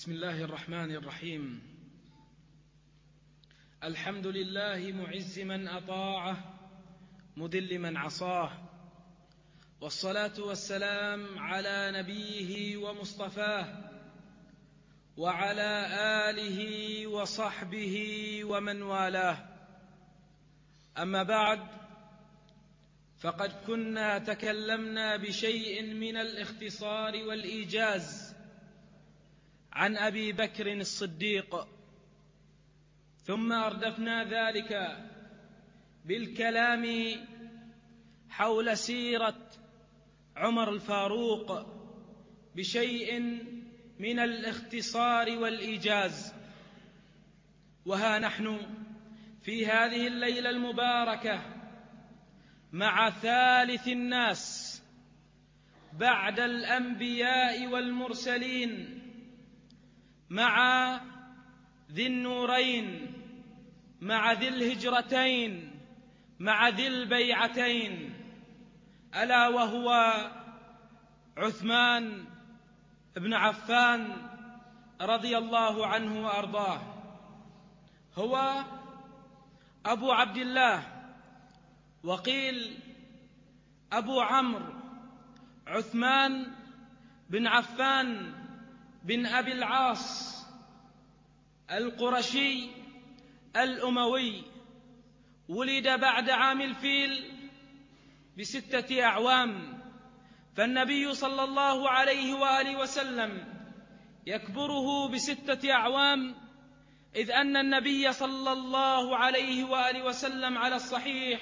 بسم الله الرحمن الرحيم. الحمد لله معز من أطاعه مذل من عصاه، والصلاة والسلام على نبيه ومصطفاه وعلى آله وصحبه ومن والاه. أما بعد، فقد كنا تكلمنا بشيء من الاختصار والإيجاز عن أبي بكر الصديق، ثم أردفنا ذلك بالكلام حول سيرة عمر الفاروق بشيء من الاختصار والإيجاز. وها نحن في هذه الليلة المباركة مع ثالث الناس بعد الأنبياء والمرسلين، مع ذي النورين، مع ذي الهجرتين، مع ذي البيعتين، ألا وهو عثمان بن عفان رضي الله عنه وأرضاه. هو أبو عبد الله، وقيل أبو عمرو، عثمان بن عفان بن أبي العاص القرشي الأموي، ولد بعد عام الفيل ب6 أعوام، فالنبي صلى الله عليه وآله وسلم يكبره ب6 أعوام، إذ أن النبي صلى الله عليه وآله وسلم على الصحيح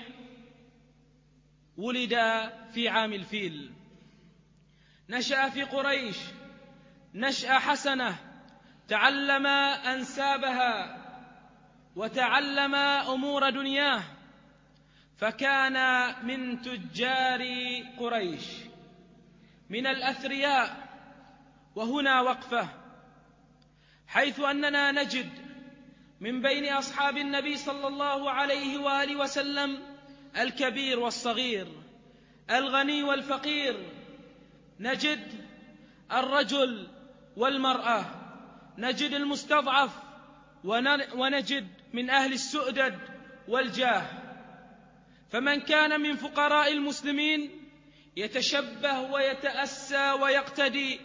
ولد في عام الفيل. نشأ في قريش نشأة حسنة، تعلم أنسابها وتعلم أمور دنياه، فكان من تجار قريش من الأثرياء. وهنا وقفة، حيث أننا نجد من بين أصحاب النبي صلى الله عليه وآله وسلم الكبير والصغير، الغني والفقير، نجد الرجل والمرأة، نجد المستضعف، ونجد من أهل السؤدد والجاه. فمن كان من فقراء المسلمين يتشبه ويتأسى ويقتدي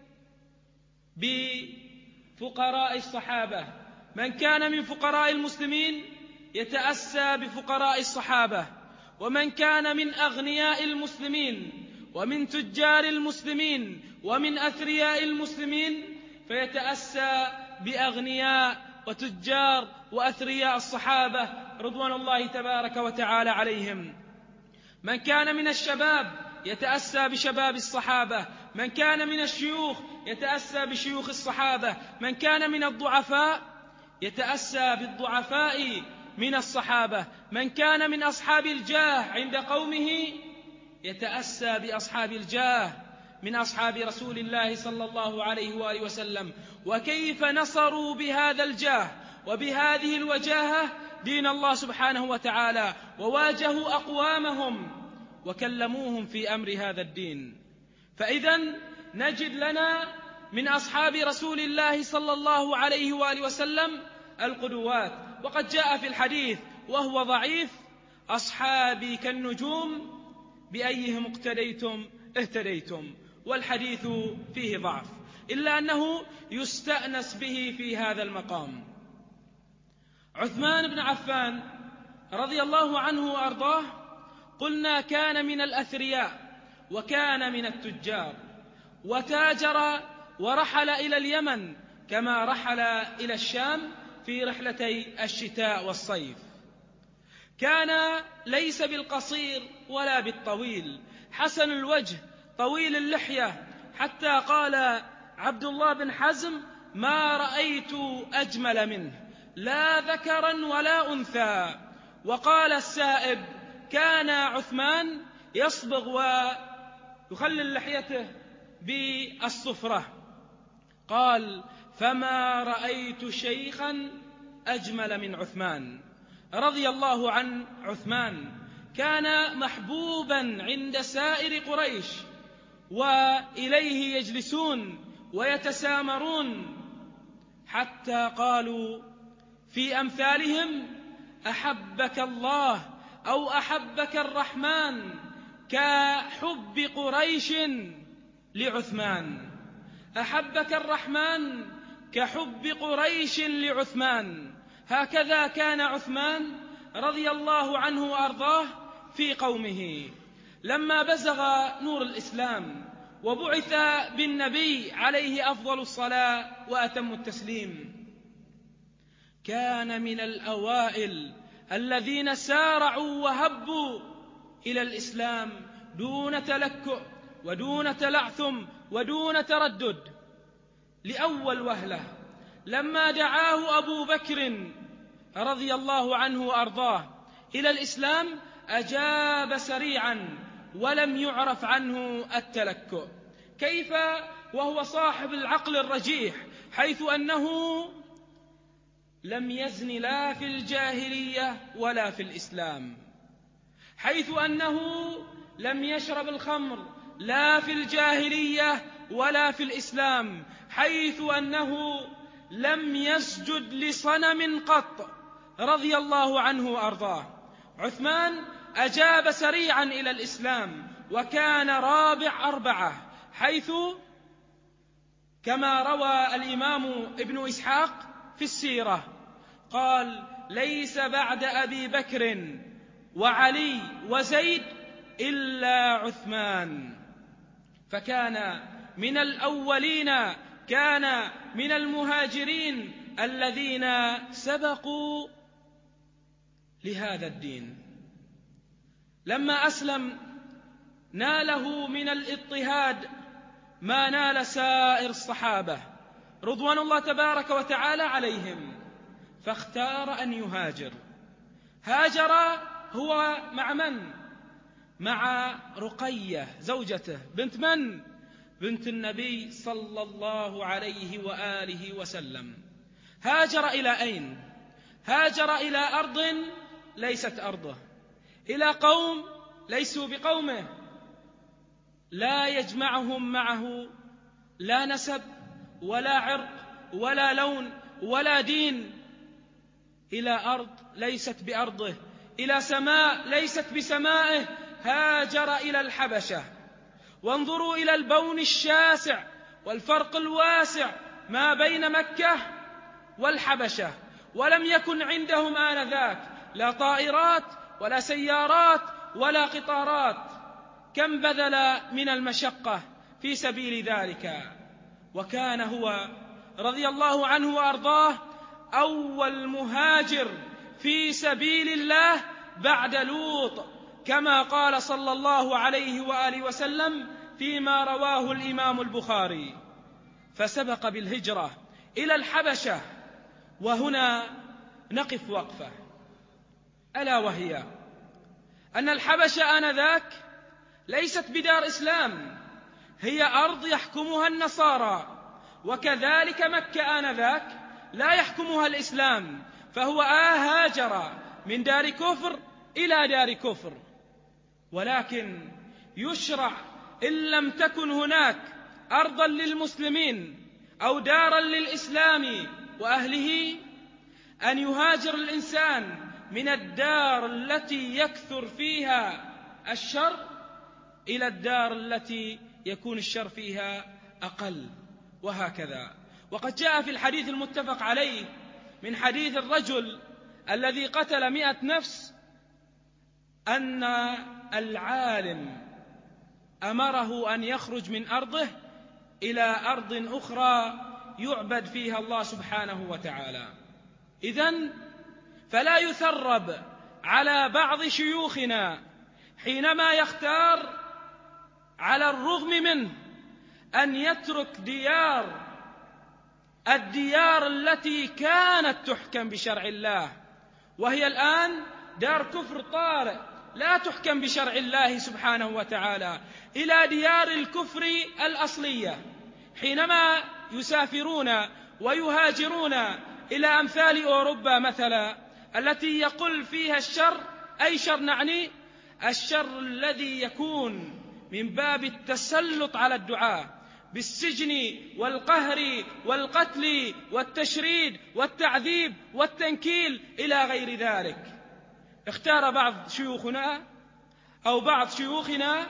بفقراء الصحابة، من كان من فقراء المسلمين يتأسى بفقراء الصحابة، ومن كان من أغنياء المسلمين ومن تجار المسلمين ومن أثرياء المسلمين فيتأسى بأغنياء وتجار وأثرياء الصحابة رضوان الله تبارك وتعالى عليهم. من كان من الشباب يتأسى بشباب الصحابة، من كان من الشيوخ يتأسى بشيوخ الصحابة، من كان من الضعفاء يتأسى بالضعفاء من الصحابة، من كان من أصحاب الجاه عند قومه يتأسى بأصحاب الجاه من أصحاب رسول الله صلى الله عليه وآله وسلم. وكيف نصروا بهذا الجاه وبهذه الوجاهة دين الله سبحانه وتعالى، وواجهوا أقوامهم وكلموهم في أمر هذا الدين. فإذن نجد لنا من أصحاب رسول الله صلى الله عليه وآله وسلم القدوات. وقد جاء في الحديث وهو ضعيف: أصحابي كالنجوم بأيهم اقتديتم اهتديتم. والحديث فيه ضعف، إلا أنه يستأنس به في هذا المقام. عثمان بن عفان رضي الله عنه وأرضاه قلنا كان من الأثرياء وكان من التجار، وتاجر ورحل إلى اليمن كما رحل إلى الشام في رحلتي الشتاء والصيف. كان ليس بالقصير ولا بالطويل، حسن الوجه طويل اللحية، حتى قال عبد الله بن حزم: ما رأيت أجمل منه لا ذكرا ولا أنثى. وقال السائب: كان عثمان يصبغ ويخلل لحيته بالصفرة. قال: فما رأيت شيخا أجمل من عثمان رضي الله عن عثمان. كان محبوبا عند سائر قريش، وإليه يجلسون ويتسامرون حتى قالوا في أمثالهم: أحبك الله أو أحبك الرحمن كحب قريش لعثمان. أحبك الرحمن كحب قريش لعثمان. هكذا كان عثمان رضي الله عنه وأرضاه في قومه. لما بزغ نور الإسلام وبعث بالنبي عليه أفضل الصلاة وأتم التسليم، كان من الأوائل الذين سارعوا وهبوا إلى الإسلام دون تلكؤ ودون تلعثم ودون تردد. لأول وهلة لما دعاه أبو بكر رضي الله عنه وأرضاه إلى الإسلام أجاب سريعا ولم يعرف عنه التلكؤ. كيف وهو صاحب العقل الرجيح، حيث أنه لم يزن لا في الجاهلية ولا في الإسلام، حيث أنه لم يشرب الخمر لا في الجاهلية ولا في الإسلام، حيث أنه لم يسجد لصنم قط رضي الله عنه وأرضاه. عثمان أجاب سريعا إلى الإسلام وكان رابع أربعة، حيث كما روى الإمام ابن إسحاق في السيرة قال: ليس بعد أبي بكر وعلي وزيد إلا عثمان. فكان من الأولين، كان من المهاجرين الذين سبقوا لهذا الدين. لما أسلم ناله من الاضطهاد ما نال سائر الصحابة رضوان الله تبارك وتعالى عليهم، فاختار أن يهاجر. هاجر هو مع من؟ مع رقية زوجته. بنت من؟ بنت النبي صلى الله عليه وآله وسلم. هاجر إلى أين؟ هاجر إلى أرض ليست أرضه، إلى قوم ليسوا بقومه، لا يجمعهم معه لا نسب ولا عرق ولا لون ولا دين، إلى أرض ليست بأرضه، إلى سماء ليست بسمائه. هاجر إلى الحبشة. وانظروا إلى البون الشاسع والفرق الواسع ما بين مكة والحبشة. ولم يكن عندهم آنذاك لا طائرات ولا سيارات ولا قطارات. كم بذل من المشقة في سبيل ذلك. وكان هو رضي الله عنه وأرضاه أول مهاجر في سبيل الله بعد لوط، كما قال صلى الله عليه وآله وسلم فيما رواه الإمام البخاري. فسبق بالهجرة إلى الحبشة. وهنا نقف وقفة، ألا وهي أن الحبشة آنذاك ليست بدار إسلام، هي أرض يحكمها النصارى، وكذلك مكة آنذاك لا يحكمها الإسلام، فهو هاجر من دار كفر إلى دار كفر. ولكن يشرع إن لم تكن هناك أرضا للمسلمين أو دارا للإسلام وأهله أن يهاجر الإنسان من الدار التي يكثر فيها الشر إلى الدار التي يكون الشر فيها أقل، وهكذا. وقد جاء في الحديث المتفق عليه من حديث الرجل الذي قتل 100 نفس أن العالم أمره أن يخرج من أرضه إلى أرض أخرى يعبد فيها الله سبحانه وتعالى. إذن فلا يثرب على بعض شيوخنا حينما يختار على الرغم منه أن يترك الديار التي كانت تحكم بشرع الله، وهي الآن دار كفر طارئ لا تحكم بشرع الله سبحانه وتعالى، إلى ديار الكفر الأصلية. حينما يسافرون ويهاجرون إلى أمثال أوروبا مثلا التي يقل فيها الشر، أي شر نعني؟ الشر الذي يكون من باب التسلط على الدعاة، بالسجن والقهر والقتل والتشريد والتعذيب والتنكيل إلى غير ذلك. اختار بعض شيوخنا أو بعض شيوخنا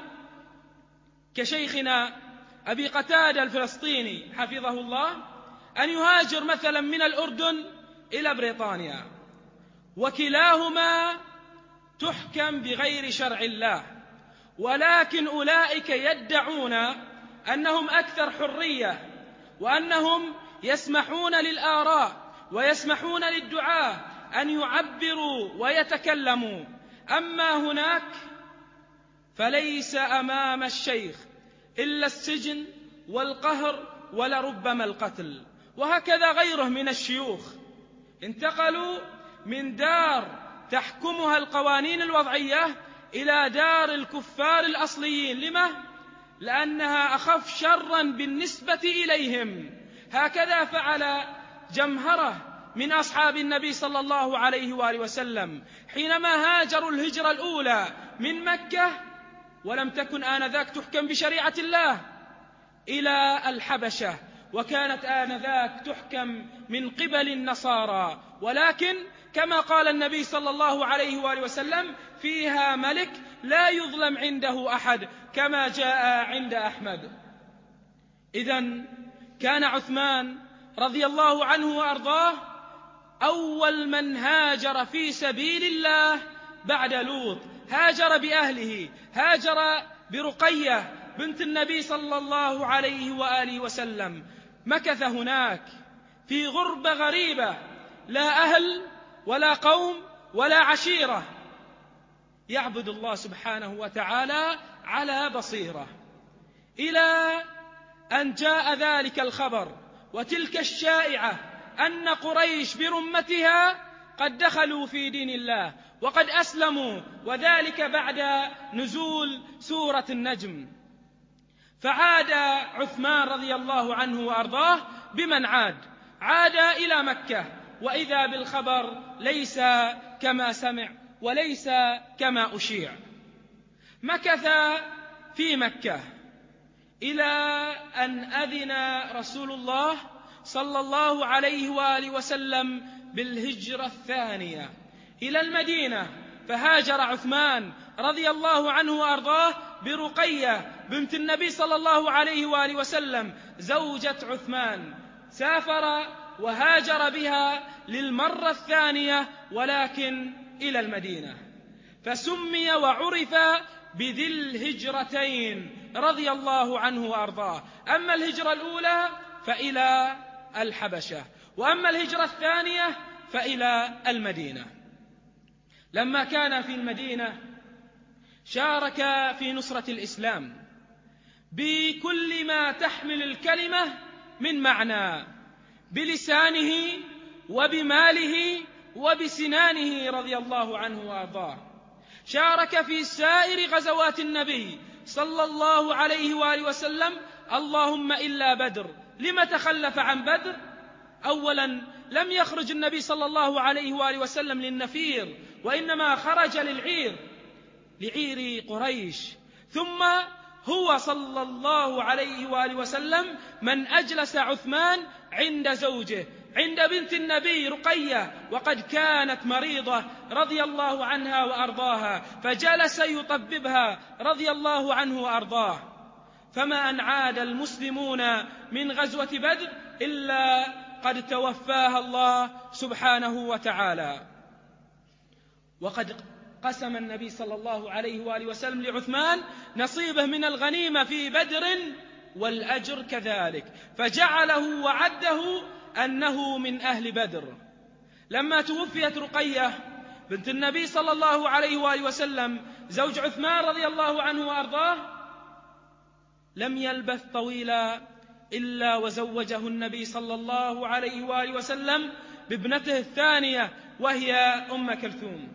كشيخنا أبي قتادة الفلسطيني حفظه الله أن يهاجر مثلا من الأردن إلى بريطانيا، وكلاهما تحكم بغير شرع الله، ولكن أولئك يدعون أنهم أكثر حرية، وأنهم يسمحون للآراء ويسمحون للدعاة أن يعبروا ويتكلموا. أما هناك فليس أمام الشيخ إلا السجن والقهر ولربما القتل. وهكذا غيره من الشيوخ انتقلوا من دار تحكمها القوانين الوضعية إلى دار الكفار الأصليين. لما؟ لأنها أخف شرا بالنسبة إليهم. هكذا فعل جمهرة من أصحاب النبي صلى الله عليه وآله وسلم حينما هاجروا الهجرة الأولى من مكة، ولم تكن آنذاك تحكم بشريعة الله، إلى الحبشة، وكانت آنذاك تحكم من قبل النصارى، ولكن كما قال النبي صلى الله عليه وآله وسلم فيها ملك لا يظلم عنده أحد، كما جاء عند أحمد. إذن كان عثمان رضي الله عنه وأرضاه أول من هاجر في سبيل الله بعد لوط، هاجر بأهله، هاجر برقية بنت النبي صلى الله عليه وآله وسلم، مكث هناك في غربة غريبة، لا أهل ولا قوم ولا عشيرة، يعبد الله سبحانه وتعالى على بصيرة، إلى أن جاء ذلك الخبر وتلك الشائعة أن قريش برمتها قد دخلوا في دين الله وقد أسلموا، وذلك بعد نزول سورة النجم. فعاد عثمان رضي الله عنه وأرضاه بمن عاد إلى مكة، وإذا بالخبر ليس كما سمع وليس كما أشيع. مكث في مكة إلى أن أذن رسول الله صلى الله عليه وآله وسلم بالهجرة الثانية إلى المدينة، فهاجر عثمان رضي الله عنه وأرضاه برقية بنت النبي صلى الله عليه وآله وسلم زوجة عثمان، سافر وهاجر بها للمرة الثانية ولكن إلى المدينة، فسمي وعرف بذي الهجرتين رضي الله عنه وأرضاه. أما الهجرة الأولى فإلى الحبشة، وأما الهجرة الثانية فإلى المدينة. لما كان في المدينة شارك في نصرة الإسلام بكل ما تحمل الكلمة من معنى، بلسانه وبماله وبسنانه رضي الله عنه وأرضاه. شارك في سائر غزوات النبي صلى الله عليه وآله وسلم، اللهم إلا بدر. لما تخلف عن بدر؟ أولا لم يخرج النبي صلى الله عليه وآله وسلم للنفير، وإنما خرج لعير قريش. ثم هو صلى الله عليه وآله وسلم من أجلس عثمان عند زوجه، عند بنت النبي رقية، وقد كانت مريضة رضي الله عنها وأرضاها، فجلس يطببها رضي الله عنه وأرضاه. فما أن عاد المسلمون من غزوة بدر إلا قد توفاها الله سبحانه وتعالى. وقد قسم النبي صلى الله عليه وآله وسلم لعثمان نصيبه من الغنيمة في بدر والأجر كذلك، فجعله وعده أنه من أهل بدر. لما توفيت رقية بنت النبي صلى الله عليه وآله وسلم زوج عثمان رضي الله عنه وأرضاه، لم يلبث طويلا إلا وزوجه النبي صلى الله عليه وآله وسلم بابنته الثانية وهي أم كلثوم.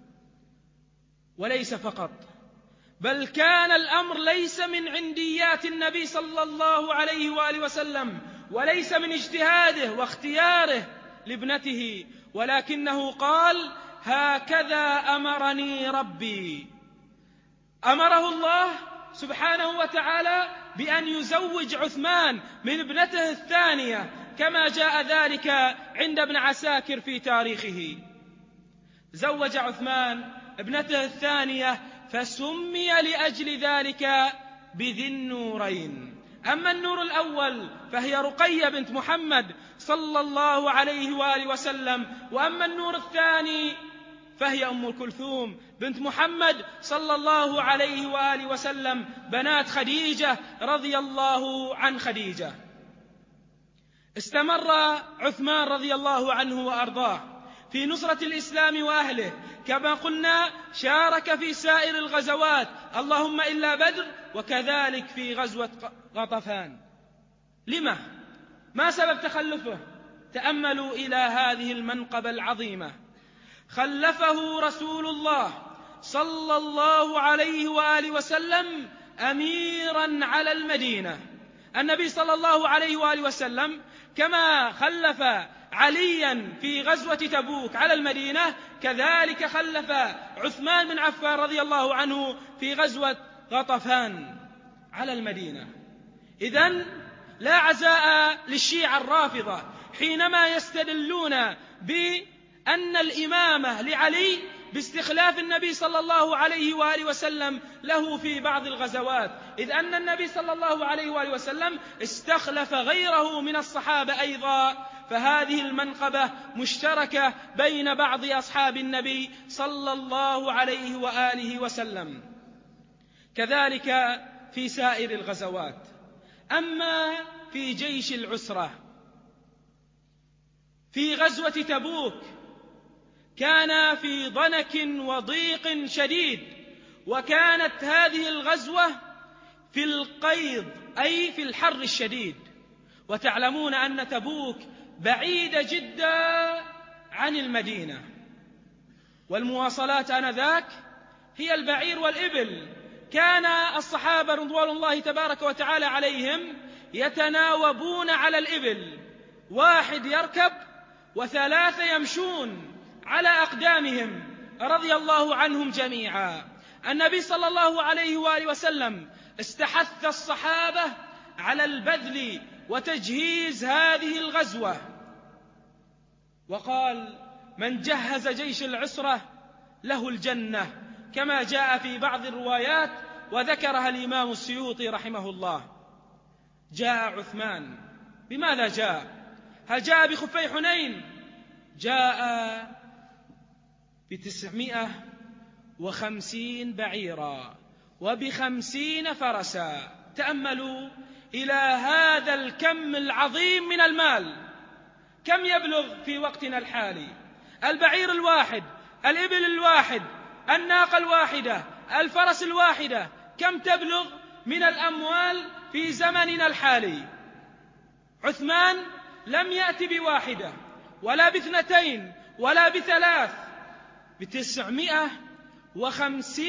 وليس فقط، بل كان الأمر ليس من عنديات النبي صلى الله عليه وآله وسلم، وليس من اجتهاده واختياره لابنته، ولكنه قال: هكذا أمرني ربي. أمره الله سبحانه وتعالى بأن يزوج عثمان من ابنته الثانية كما جاء ذلك عند ابن عساكر في تاريخه. زوج عثمان ابنته الثانية فسمي لأجل ذلك بذي النورين. أما النور الأول فهي رقية بنت محمد صلى الله عليه وآله وسلم، وأما النور الثاني فهي أم كلثوم بنت محمد صلى الله عليه وآله وسلم، بنات خديجة رضي الله عن خديجة. استمر عثمان رضي الله عنه وأرضاه في نصرة الإسلام وأهله، كما قلنا شارك في سائر الغزوات اللهم إلا بدر، وكذلك في غزوة غطفان. لما؟ ما سبب تخلفه؟ تأملوا إلى هذه المنقبة العظيمة. خلفه رسول الله صلى الله عليه وآله وسلم أميرا على المدينة. النبي صلى الله عليه وآله وسلم كما خلف عليا في غزوة تبوك على المدينة، كذلك خلف عثمان بن عفان رضي الله عنه في غزوة غطفان على المدينة. إذن لا عزاء للشيعة الرافضة حينما يستدلون بأن الإمامة لعلي باستخلاف النبي صلى الله عليه وآله وسلم له في بعض الغزوات، إذ أن النبي صلى الله عليه وآله وسلم استخلف غيره من الصحابة أيضا، فهذه المنقبة مشتركة بين بعض أصحاب النبي صلى الله عليه وآله وسلم، كذلك في سائر الغزوات. أما في جيش العسرة في غزوة تبوك كان في ضنك وضيق شديد، وكانت هذه الغزوة في القيض أي في الحر الشديد، وتعلمون أن تبوك بعيدة جدا عن المدينة، والمواصلات آنذاك هي البعير والإبل. كان الصحابة رضوان الله تبارك وتعالى عليهم يتناوبون على الإبل، واحد يركب وثلاثة يمشون على أقدامهم رضي الله عنهم جميعا. النبي صلى الله عليه وآله وسلم استحث الصحابة على البذل وتجهيز هذه الغزوة، وقال: من جهز جيش العسرة له الجنة، كما جاء في بعض الروايات وذكرها الإمام السيوطي رحمه الله. جاء عثمان، بماذا جاء؟ هل جاء بخفي حنين؟ جاء ب950 بعيرا وب50 فرسا. تأملوا إلى هذا الكم العظيم من المال. كم يبلغ في وقتنا الحالي البعير الواحد، الإبل الواحد، الناقة الواحدة، الفرس الواحدة؟ كم تبلغ من الأموال في زمننا الحالي؟ عثمان لم يأتي بواحدة ولا باثنتين ولا بثلاث، ب950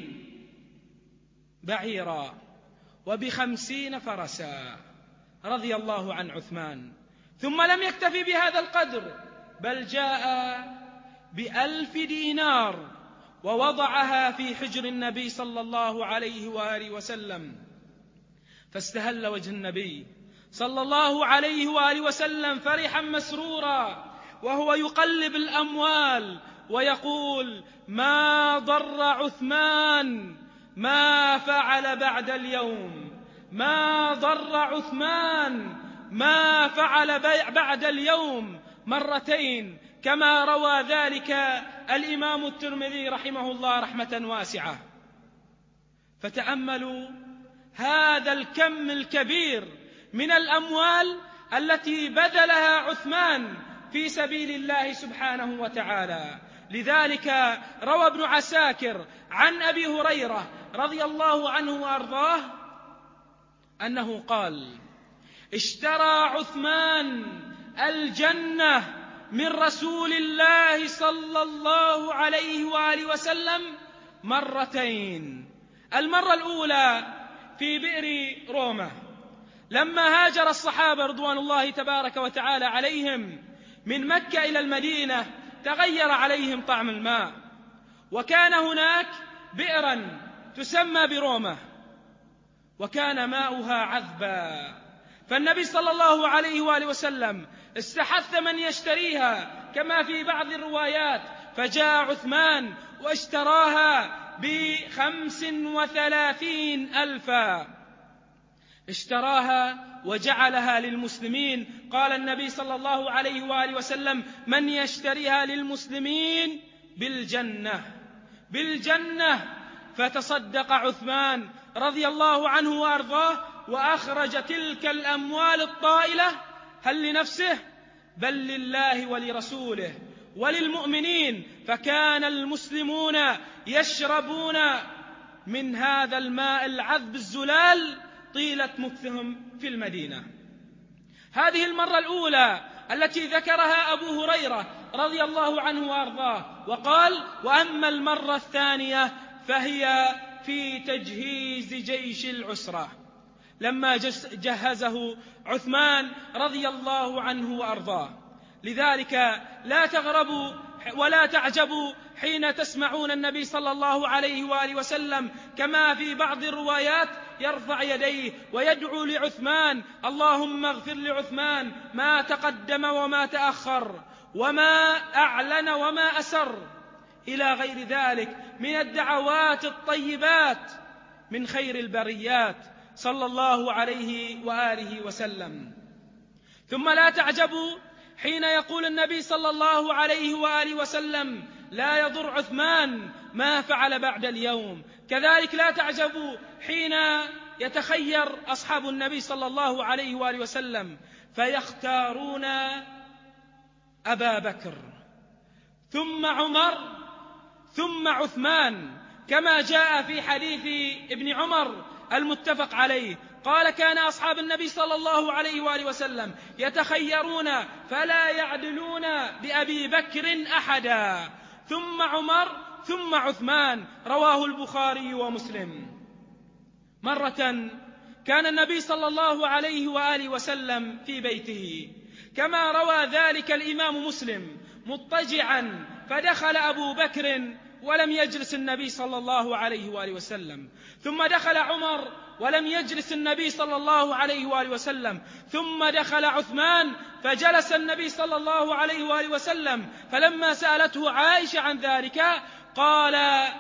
بعيرا وب50 فرسا رضي الله عن عثمان. ثم لم يكتفي بهذا القدر، بل جاء ب1000 دينار ووضعها في حجر النبي صلى الله عليه وآله وسلم، فاستهل وجه النبي صلى الله عليه وآله وسلم فرحا مسرورا وهو يقلب الأموال ويقول: ما ضر عثمان ما فعل بعد اليوم، ما ضر عثمان ما فعل بعد اليوم، مرتين، كما روى ذلك الإمام الترمذي رحمه الله رحمة واسعة. فتأملوا هذا الكم الكبير من الأموال التي بذلها عثمان في سبيل الله سبحانه وتعالى. لذلك روى ابن عساكر عن أبي هريرة رضي الله عنه وأرضاه أنه قال: اشترى عثمان الجنة من رسول الله صلى الله عليه وآله وسلم مرتين. المرة الأولى في بئر رومة، لما هاجر الصحابة رضوان الله تبارك وتعالى عليهم من مكة إلى المدينة تغير عليهم طعم الماء، وكان هناك بئرا تسمى برومة، وكان ماؤها عذبا، فالنبي صلى الله عليه وآله وسلم استحث من يشتريها كما في بعض الروايات، فجاء عثمان واشتراها ب35,000 اشتراها وجعلها للمسلمين. قال النبي صلى الله عليه وآله وسلم: من يشتريها للمسلمين بالجنة. فتصدق عثمان رضي الله عنه وأرضاه وأخرج تلك الأموال الطائلة، هل لنفسه؟ بل لله ولرسوله وللمؤمنين، فكان المسلمون يشربون من هذا الماء العذب الزلال طيلة مكثهم في المدينة. هذه المرة الأولى التي ذكرها أبو هريرة رضي الله عنه وأرضاه، وقال: وأما المرة الثانية فهي في تجهيز جيش العسرة، لما جهزه عثمان رضي الله عنه وأرضاه. لذلك لا تغربوا ولا تعجبوا حين تسمعون النبي صلى الله عليه وآله وسلم كما في بعض الروايات يرفع يديه ويدعو لعثمان: اللهم اغفر لعثمان ما تقدم وما تأخر وما أعلن وما أسر، إلى غير ذلك من الدعوات الطيبات من خير البريات صلى الله عليه وآله وسلم. ثم لا تعجبوا حين يقول النبي صلى الله عليه وآله وسلم: لا يضر عثمان ما فعل بعد اليوم. كذلك لا تعجبوا حين يتخير أصحاب النبي صلى الله عليه وآله وسلم فيختارون أبا بكر ثم عمر ثم عثمان، كما جاء في حديث ابن عمر المتفق عليه، قال: كان أصحاب النبي صلى الله عليه وآله وسلم يتخيرون فلا يعدلون بأبي بكر أحدا، ثم عمر ثم عثمان. رواه البخاري ومسلم. مرة كان النبي صلى الله عليه وآله وسلم في بيته كما روى ذلك الإمام مسلم مضطجعا، فدخل أبو بكر ولم يجلس النبي صلى الله عليه وآله وسلم، ثم دخل عمر ولم يجلس النبي صلى الله عليه وآله وسلم، ثم دخل عثمان فجلس النبي صلى الله عليه وآله وسلم. فلما سألته عائشة عن ذلك قال: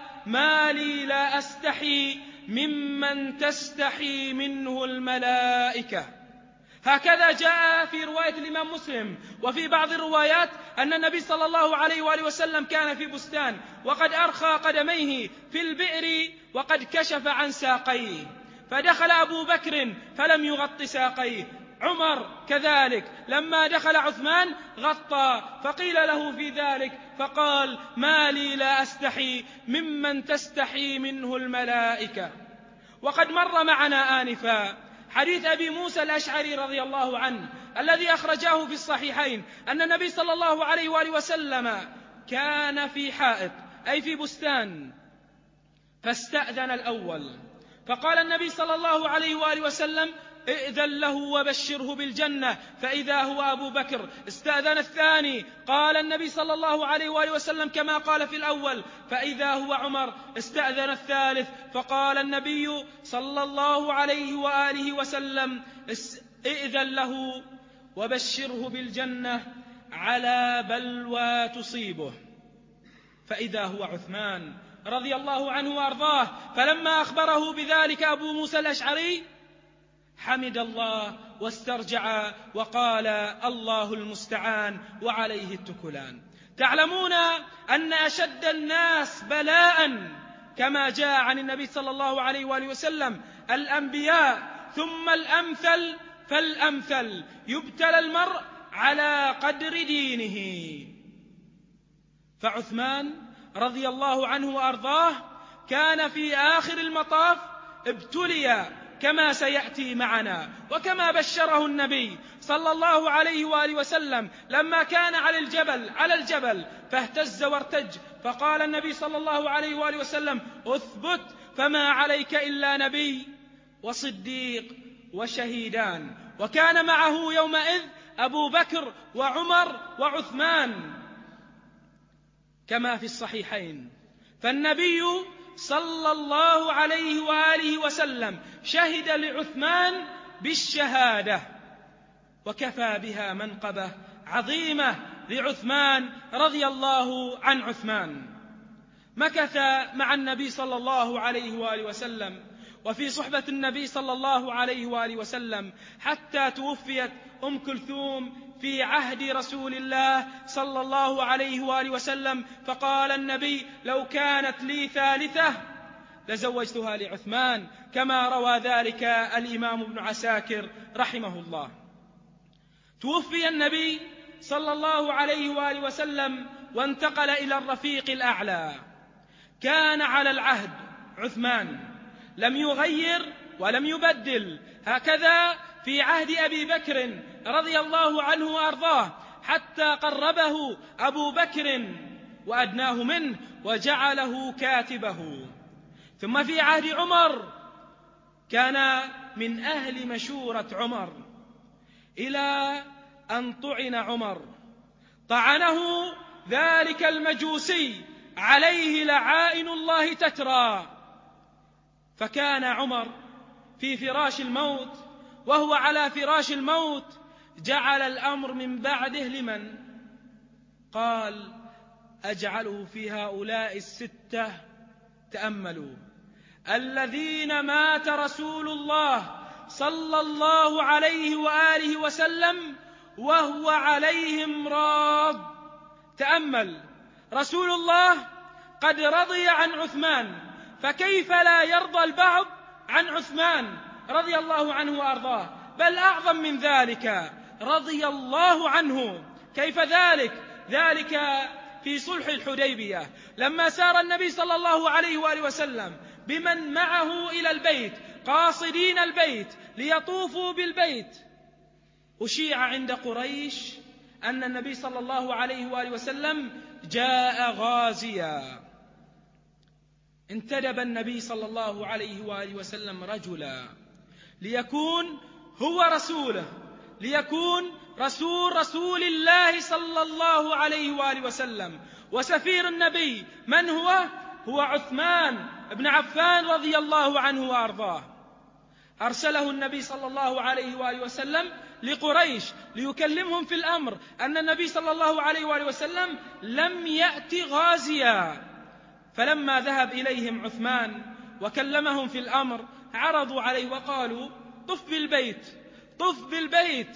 ما لي لا أستحي ممن تستحي منه الملائكة. هكذا جاء في رواية الإمام مسلم. وفي بعض الروايات أن النبي صلى الله عليه وآله وسلم كان في بستان وقد أرخى قدميه في البئر وقد كشف عن ساقيه، فدخل أبو بكر فلم يغط ساقيه، عمر كذلك، لما دخل عثمان غطى، فقيل له في ذلك فقال: ما لي لا أستحي ممن تستحي منه الملائكة. وقد مر معنا آنفا حديث أبي موسى الأشعري رضي الله عنه الذي أخرجاه في الصحيحين أن النبي صلى الله عليه وآله وسلم كان في حائط، أي في بستان، فاستأذن الأول، فقال النبي صلى الله عليه وآله وسلم: ائذن له وبشره بالجنة، فإذا هو أبو بكر. استأذن الثاني، قال النبي صلى الله عليه وآله وسلم كما قال في الأول: فإذا هو عمر. استأذن الثالث، فقال النبي صلى الله عليه وآله وسلم: ائذن له وبشره بالجنة على بلوى تصيبه، فإذا هو عثمان رضي الله عنه وأرضاه. فلما أخبره بذلك أبو موسى الأشعري حمد الله واسترجع وقال: الله المستعان وعليه التكلان. تعلمون أن أشد الناس بلاء كما جاء عن النبي صلى الله عليه وآله وسلم الأنبياء، ثم الأمثل فالأمثل، يبتلى المرء على قدر دينه. فعثمان رضي الله عنه وأرضاه كان في آخر المطاف ابتلي كما سيأتي معنا، وكما بشره النبي صلى الله عليه وآله وسلم لما كان على الجبل فاهتز وارتج، فقال النبي صلى الله عليه وآله وسلم: اثبت، فما عليك إلا نبي وصديق وشهيدان. وكان معه يومئذ أبو بكر وعمر وعثمان كما في الصحيحين. فالنبي صلى الله عليه وآله وسلم شهد لعثمان بالشهادة، وكفى بها منقبة عظيمة لعثمان رضي الله عن عثمان. مكث مع النبي صلى الله عليه وآله وسلم وفي صحبة النبي صلى الله عليه وآله وسلم حتى توفيت أم كلثوم في عهد رسول الله صلى الله عليه وآله وسلم، فقال النبي: لو كانت لي ثالثة لزوجتها لعثمان، كما روى ذلك الإمام ابن عساكر رحمه الله. توفي النبي صلى الله عليه وآله وسلم وانتقل إلى الرفيق الأعلى. كان على العهد عثمان، لم يغير ولم يبدل، هكذا في عهد أبي بكر رضي الله عنه وأرضاه، حتى قربه أبو بكر وأدناه منه وجعله كاتبه. ثم في عهد عمر كان من أهل مشورة عمر، إلى أن طعن عمر، طعنه ذلك المجوسي عليه لعائن الله تترى. فكان عمر في فراش الموت، وهو على فراش الموت جعل الأمر من بعده لمن؟ قال: أجعله في هؤلاء الستة، تأملوا، الذين مات رسول الله صلى الله عليه وآله وسلم وهو عليهم راض. تأمل، رسول الله قد رضي عن عثمان، فكيف لا يرضى البعض عن عثمان رضي الله عنه وأرضاه؟ بل أعظم من ذلك، رضي الله عنه. كيف ذلك؟ ذلك في صلح الحديبية، لما سار النبي صلى الله عليه وآله وسلم بمن معه إلى البيت قاصدين البيت ليطوفوا بالبيت، أشيع عند قريش أن النبي صلى الله عليه وآله وسلم جاء غازيا. انتدب النبي صلى الله عليه وآله وسلم رجلا ليكون هو رسوله، ليكون رسول الله صلى الله عليه وآله وسلم. وسفير النبي من هو؟ هو عثمان بن عفان رضي الله عنه وأرضاه. أرسله النبي صلى الله عليه وآله وسلم لقريش ليكلمهم في الأمر أن النبي صلى الله عليه وآله وسلم لم يأتي غازيا. فلما ذهب إليهم عثمان وكلمهم في الأمر عرضوا عليه وقالوا: طف بالبيت، طف بالبيت.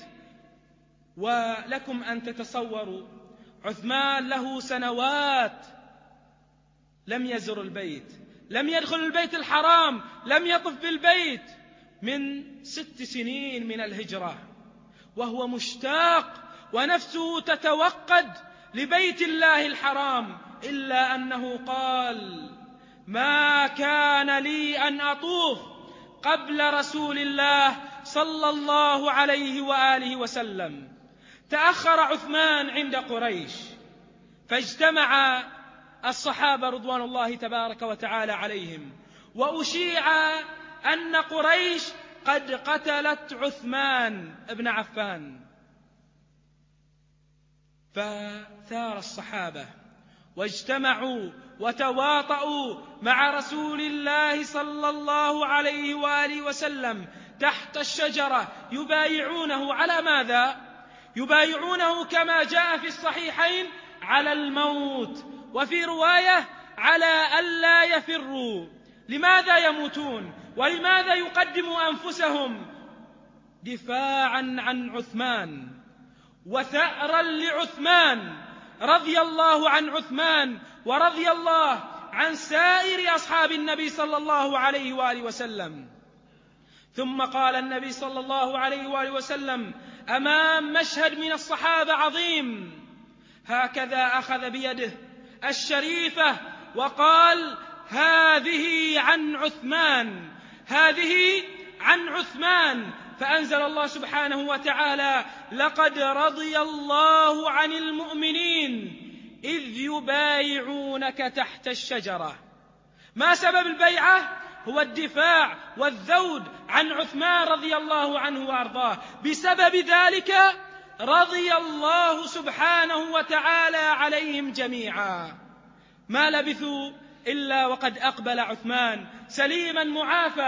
ولكم أن تتصوروا، عثمان له سنوات لم يزر البيت، لم يدخل البيت الحرام، لم يطف بالبيت، من 6 سنين من الهجرة، وهو مشتاق ونفسه تتوقد لبيت الله الحرام، إلا أنه قال: ما كان لي أن أطوف قبل رسول الله صلى الله عليه وآله وسلم. تأخر عثمان عند قريش، فاجتمع الصحابة رضوان الله تبارك وتعالى عليهم، وأشيع أن قريش قد قتلت عثمان بن عفان. فثار الصحابة واجتمعوا وتواطؤوا مع رسول الله صلى الله عليه وآله وسلم تحت الشجرة، يبايعونه على ماذا؟ يبايعونه كما جاء في الصحيحين على الموت، وفي رواية على ألا يفروا. لماذا يموتون؟ ولماذا يقدموا أنفسهم؟ دفاعا عن عثمان وثأرا لعثمان، رضي الله عن عثمان ورضي الله عن سائر أصحاب النبي صلى الله عليه وآله وسلم. ثم قال النبي صلى الله عليه وآله وسلم أمام مشهد من الصحابة عظيم، هكذا أخذ بيده الشريفة وقال: هذه عن عثمان، هذه عن عثمان. فأنزل الله سبحانه وتعالى: لقد رضي الله عن المؤمنين إذ يبايعونك تحت الشجرة. ما سبب البيعة؟ هو الدفاع والذود عن عثمان رضي الله عنه وأرضاه. بسبب ذلك رضي الله سبحانه وتعالى عليهم جميعا. ما لبثوا إلا وقد أقبل عثمان سليما معافى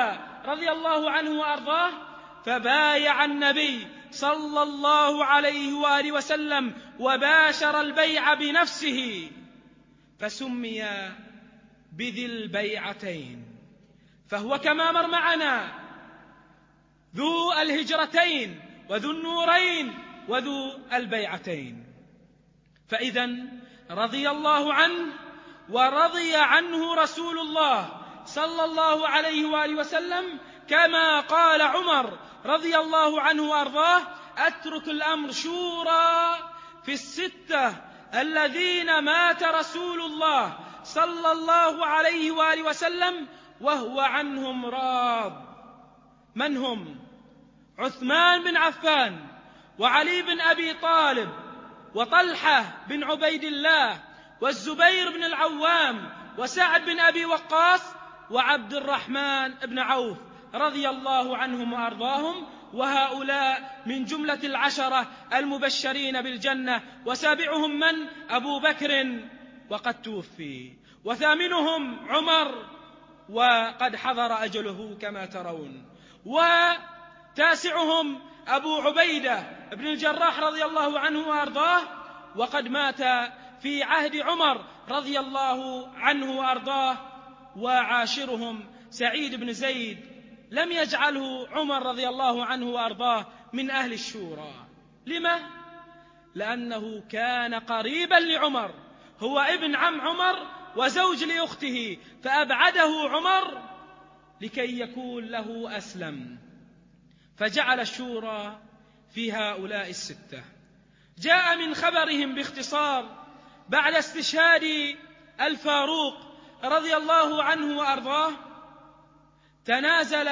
رضي الله عنه وأرضاه فبايع النبي صلى الله عليه وآله وسلم وباشر البيع بنفسه، فسمي بذي البيعتين، فهو كما مر معنا ذو الهجرتين وذو النورين وذو البيعتين. فإذن رضي الله عنه ورضي عنه رسول الله صلى الله عليه وآله وسلم، كما قال عمر رضي الله عنه وأرضاه: أترك الأمر شورى في الستة الذين مات رسول الله صلى الله عليه وآله وسلم وهو عنهم راض. من هم؟ عثمان بن عفان، وعلي بن أبي طالب، وطلحة بن عبيد الله، والزبير بن العوام، وسعد بن أبي وقاص، وعبد الرحمن بن عوف رضي الله عنهم وأرضاهم. وهؤلاء من جملة العشرة المبشرين بالجنة، وسابعهم من؟ أبو بكر وقد توفي، وثامنهم عمر وقد حضر أجله كما ترون، وتاسعهم أبو عبيدة بن الجراح رضي الله عنه وأرضاه وقد مات في عهد عمر رضي الله عنه وأرضاه، وعاشرهم سعيد بن زيد لم يجعله عمر رضي الله عنه وأرضاه من أهل الشورى. لما؟ لأنه كان قريبا لعمر، هو ابن عم عمر وزوج لأخته، فأبعده عمر لكي يكون له أسلم، فجعل الشورى في هؤلاء الستة. جاء من خبرهم باختصار بعد استشهاد الفاروق رضي الله عنه وأرضاه تنازل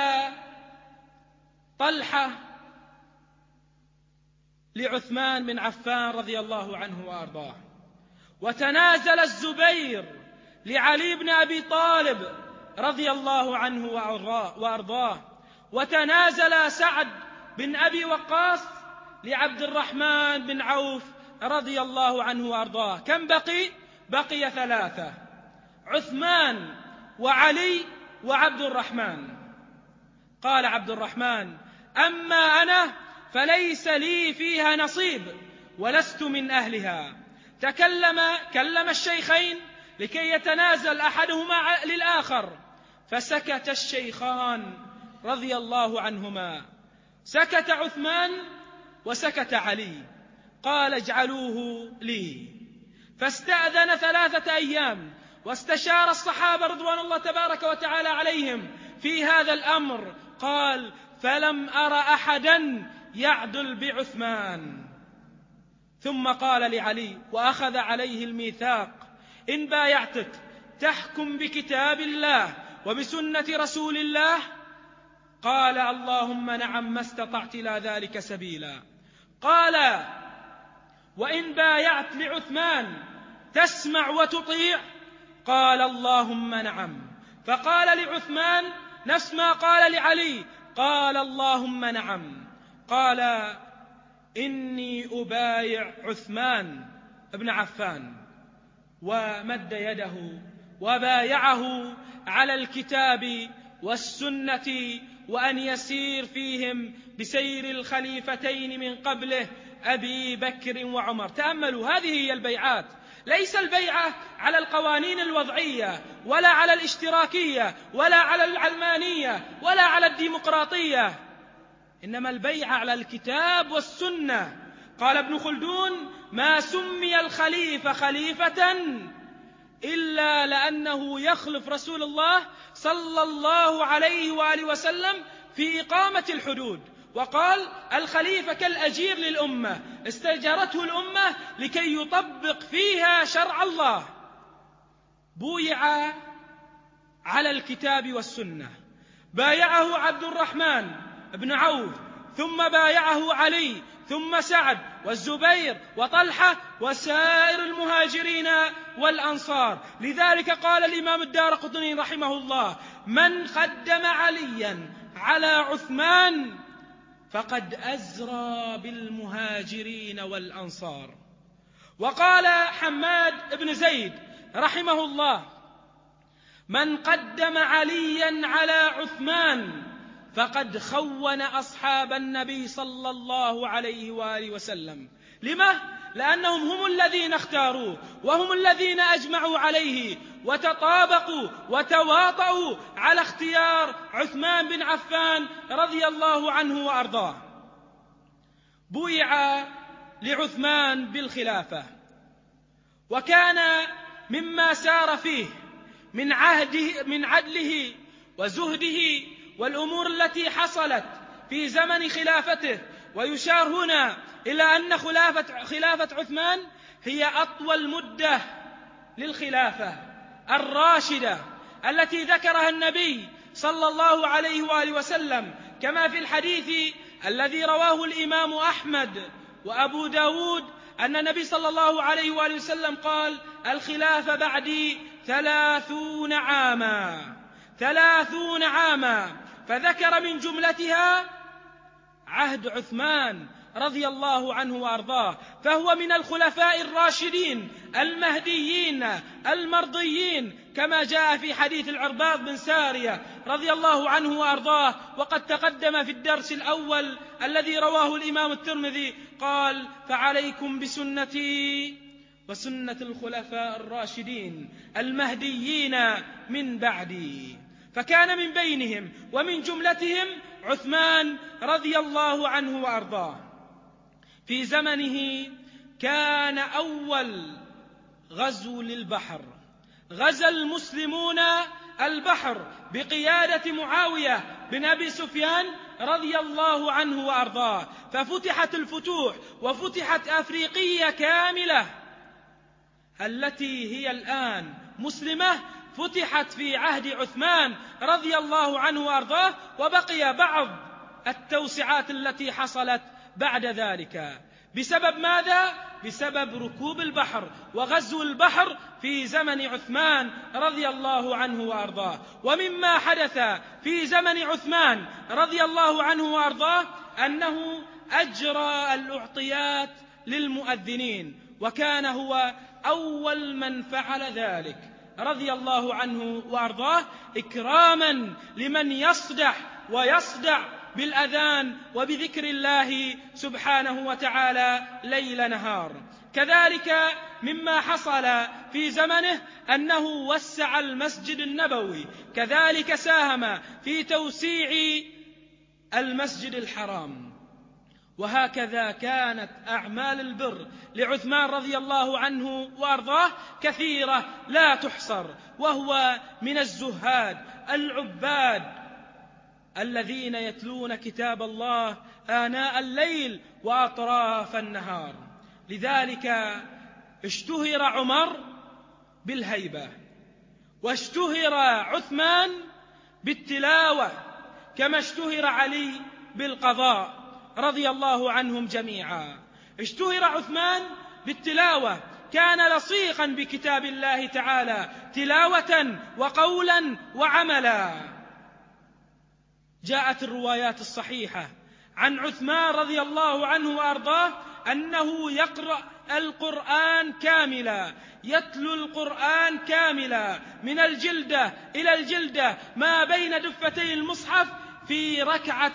طلحة لعثمان بن عفان رضي الله عنه وأرضاه، وتنازل الزبير لعلي بن أبي طالب رضي الله عنه وأرضاه، وتنازل سعد بن أبي وقاص لعبد الرحمن بن عوف رضي الله عنه وأرضاه. كم بقي؟ بقي ثلاثة: عثمان وعلي وعبد الرحمن. قال عبد الرحمن: أما أنا فليس لي فيها نصيب ولست من أهلها. كلم الشيخين لكي يتنازل أحدهما للآخر، فسكت الشيخان رضي الله عنهما، سكت عثمان وسكت علي. قال: اجعلوه لي. فاستأذن 3 أيام، واستشار الصحابة رضوان الله تبارك وتعالى عليهم في هذا الأمر. قال: فلم أر أحدا يعدل بعثمان. ثم قال لعلي وأخذ عليه الميثاق: إن بايعتك تحكم بكتاب الله وبسنة رسول الله؟ قال: اللهم نعم، ما استطعت إلى ذلك سبيلا. قال: وإن بايعت لعثمان تسمع وتطيع؟ قال: اللهم نعم. فقال لعثمان نفس ما قال لعلي، قال: اللهم نعم. قال: إني أبايع عثمان بن عفان. ومد يده وبايعه على الكتاب والسنة، وأن يسير فيهم بسير الخليفتين من قبله أبي بكر وعمر. تأملوا، هذه هي البيعات، ليس البيعة على القوانين الوضعية ولا على الاشتراكية ولا على العلمانية ولا على الديمقراطية، إنما البيعة على الكتاب والسنة. قال ابن خلدون: ما سمي الخليفة خليفة إلا لأنه يخلف رسول الله صلى الله عليه وآله وسلم في إقامة الحدود. وقال: الخليفة كالأجير للأمة، استأجرته الأمة لكي يطبق فيها شرع الله. بويع على الكتاب والسنة، بايعه عبد الرحمن بن عوف، ثم بايعه علي، ثم سعد والزبير وطلحة وسائر المهاجرين والأنصار. لذلك قال الإمام الدارقطني رحمه الله: من قدم عليا على عثمان فقد أزرى بالمهاجرين والأنصار. وقال حماد بن زيد رحمه الله: من قدم عليا على عثمان فقد خون أصحاب النبي صلى الله عليه وآله وسلم. لما؟ لأنهم هم الذين اختاروه، وهم الذين أجمعوا عليه وتطابقوا وتواطؤوا على اختيار عثمان بن عفان رضي الله عنه وأرضاه. بويع لعثمان بالخلافة، وكان مما سار فيه من عدله وزهده والأمور التي حصلت في زمن خلافته. ويشار هنا إلى أن خلافة عثمان هي أطول مدة للخلافة الراشدة التي ذكرها النبي صلى الله عليه وآله وسلم، كما في الحديث الذي رواه الإمام أحمد وأبو داود أن النبي صلى الله عليه وآله وسلم قال: الخلافة بعدي 30 عاما، فذكر من جملتها عهد عثمان رضي الله عنه وأرضاه، فهو من الخلفاء الراشدين المهديين المرضيين، كما جاء في حديث العرباض بن سارية رضي الله عنه وأرضاه، وقد تقدم في الدرس الأول الذي رواه الإمام الترمذي، قال: فعليكم بسنتي وسنة الخلفاء الراشدين المهديين من بعدي. فكان من بينهم ومن جملتهم عثمان رضي الله عنه وأرضاه. في زمنه كان أول غزو للبحر، غزا المسلمون البحر بقيادة معاوية بن أبي سفيان رضي الله عنه وأرضاه، ففتحت الفتوح وفتحت أفريقية كاملة التي هي الآن مسلمة، فتحت في عهد عثمان رضي الله عنه وأرضاه، وبقي بعض التوسعات التي حصلت بعد ذلك. بسبب ماذا؟ بسبب ركوب البحر وغزو البحر في زمن عثمان رضي الله عنه وأرضاه. ومما حدث في زمن عثمان رضي الله عنه وأرضاه أنه أجرى الأعطيات للمؤذنين، وكان هو أول من فعل ذلك رضي الله عنه وأرضاه، إكراما لمن يصدح ويصدع بالأذان وبذكر الله سبحانه وتعالى ليل نهار. كذلك مما حصل في زمنه أنه وسع المسجد النبوي، كذلك ساهم في توسيع المسجد الحرام. وهكذا كانت أعمال البر لعثمان رضي الله عنه وأرضاه كثيرة لا تحصر، وهو من الزهاد العباد الذين يتلون كتاب الله آناء الليل وأطراف النهار. لذلك اشتهر عمر بالهيبة، واشتهر عثمان بالتلاوة، كما اشتهر علي بالقضاء رضي الله عنهم جميعا. اشتهر عثمان بالتلاوة، كان لصيقا بكتاب الله تعالى تلاوة وقولا وعملا. جاءت الروايات الصحيحة عن عثمان رضي الله عنه وأرضاه أنه يقرأ القرآن كاملا، يتلو القرآن كاملا من الجلدة إلى الجلدة ما بين دفتي المصحف في ركعة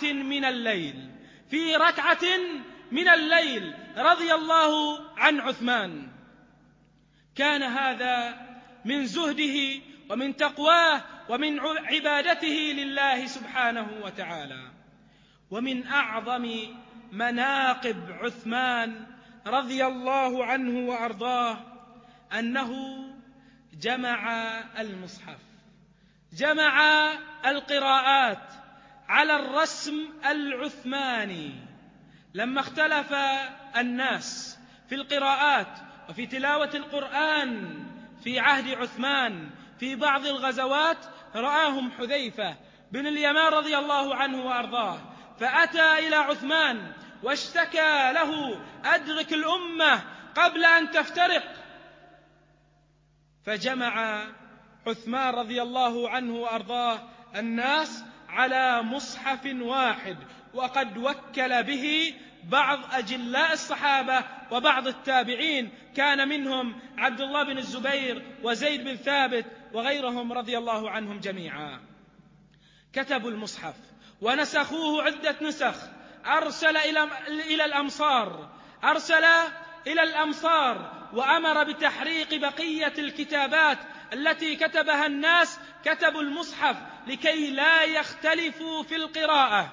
من الليل رضي الله عن عثمان. كان هذا من زهده ومن تقواه ومن عبادته لله سبحانه وتعالى. ومن أعظم مناقب عثمان رضي الله عنه وأرضاه أنه جمع المصحف، جمع القراءات على الرسم العثماني. لما اختلف الناس في القراءات وفي تلاوة القرآن في عهد عثمان في بعض الغزوات، رآهم حذيفة بن اليمان رضي الله عنه وأرضاه، فأتى إلى عثمان واشتكى له: أدرك الأمة قبل أن تفترق. فجمع عثمان رضي الله عنه وأرضاه الناس على مصحف واحد، وقد وكل به بعض أجلاء الصحابة وبعض التابعين، كان منهم عبد الله بن الزبير وزيد بن ثابت وغيرهم رضي الله عنهم جميعا. كتبوا المصحف ونسخوه عدة نسخ، أرسل إلى الأمصار وأمر بتحريق بقية الكتابات التي كتبها الناس، كتبوا المصحف لكي لا يختلفوا في القراءة.